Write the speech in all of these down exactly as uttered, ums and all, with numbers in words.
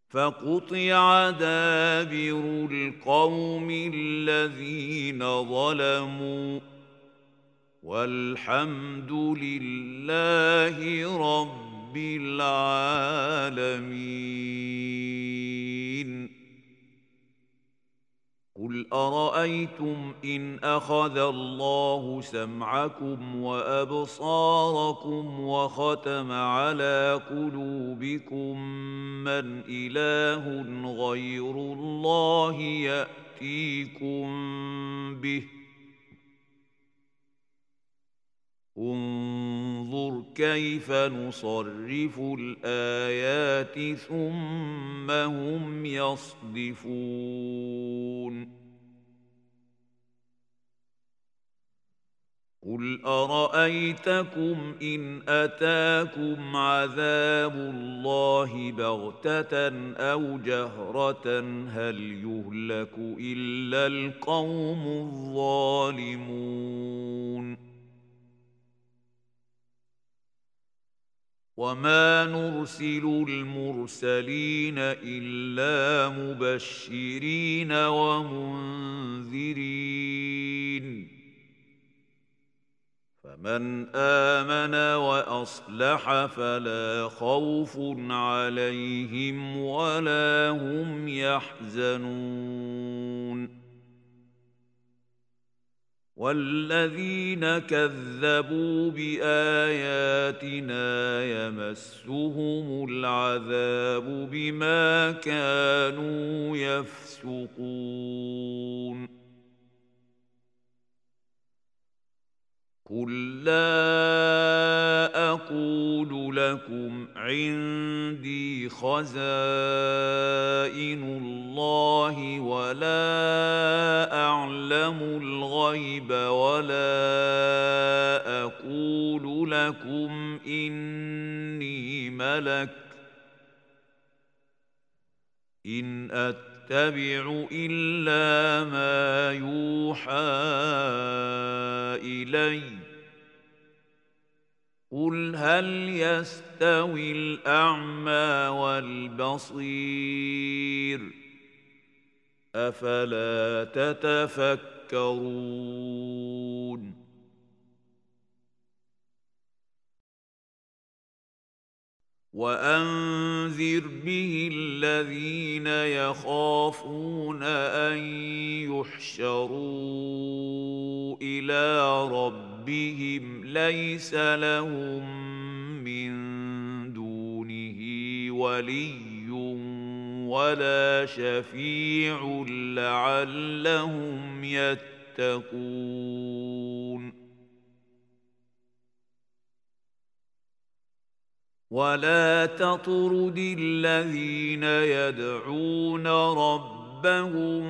فقطع دابر القوم الذين ظلموا والحمد لله رب العالمين. قل أرأيتم إن أخذ الله سمعكم وأبصاركم وختم على قلوبكم من إله غير الله يأتيكم به انظر كيف نصرف الآيات ثم هم يصدفون. قل أرأيتكم إن أتاكم عذاب الله بغتة أو جهرة هل يهلك إلا القوم الظالمون. وما نرسل المرسلين إلا مبشرين ومنذرين فمن آمن وأصلح فلا خوف عليهم ولا هم يحزنون. والذين كذبوا بآياتنا يمسهم العذاب بما كانوا يفسقون. قل لا أقول لكم عندي خزائن الله ولا أعلم الغيب ولا أقول لكم إني ملك إن أتبع إلا ما يوحى إلي. قل هل يستوي الأعمى والبصير أفلا تتفكرون. وأنذر به الذين يخافون أن يحشروا إلى ربهم ليس لهم من دونه ولي ولا شفيع لعلهم يتقون. ولا تطرد الذين يدعون ربهم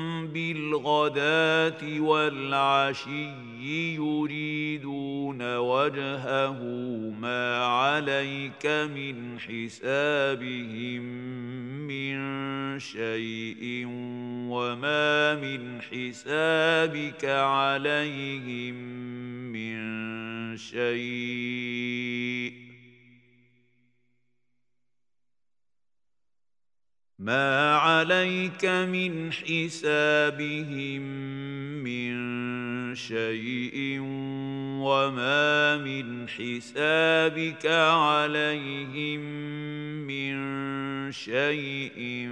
بالغداة والعشي يريدون وجهه ما عليك من حسابهم من شيء وما من حسابك عليهم من شيء ما عليك من حسابهم من شيء وما من حسابك عليهم من شيء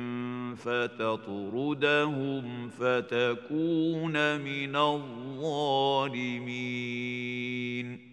فتطردهم فتكون من الظالمين.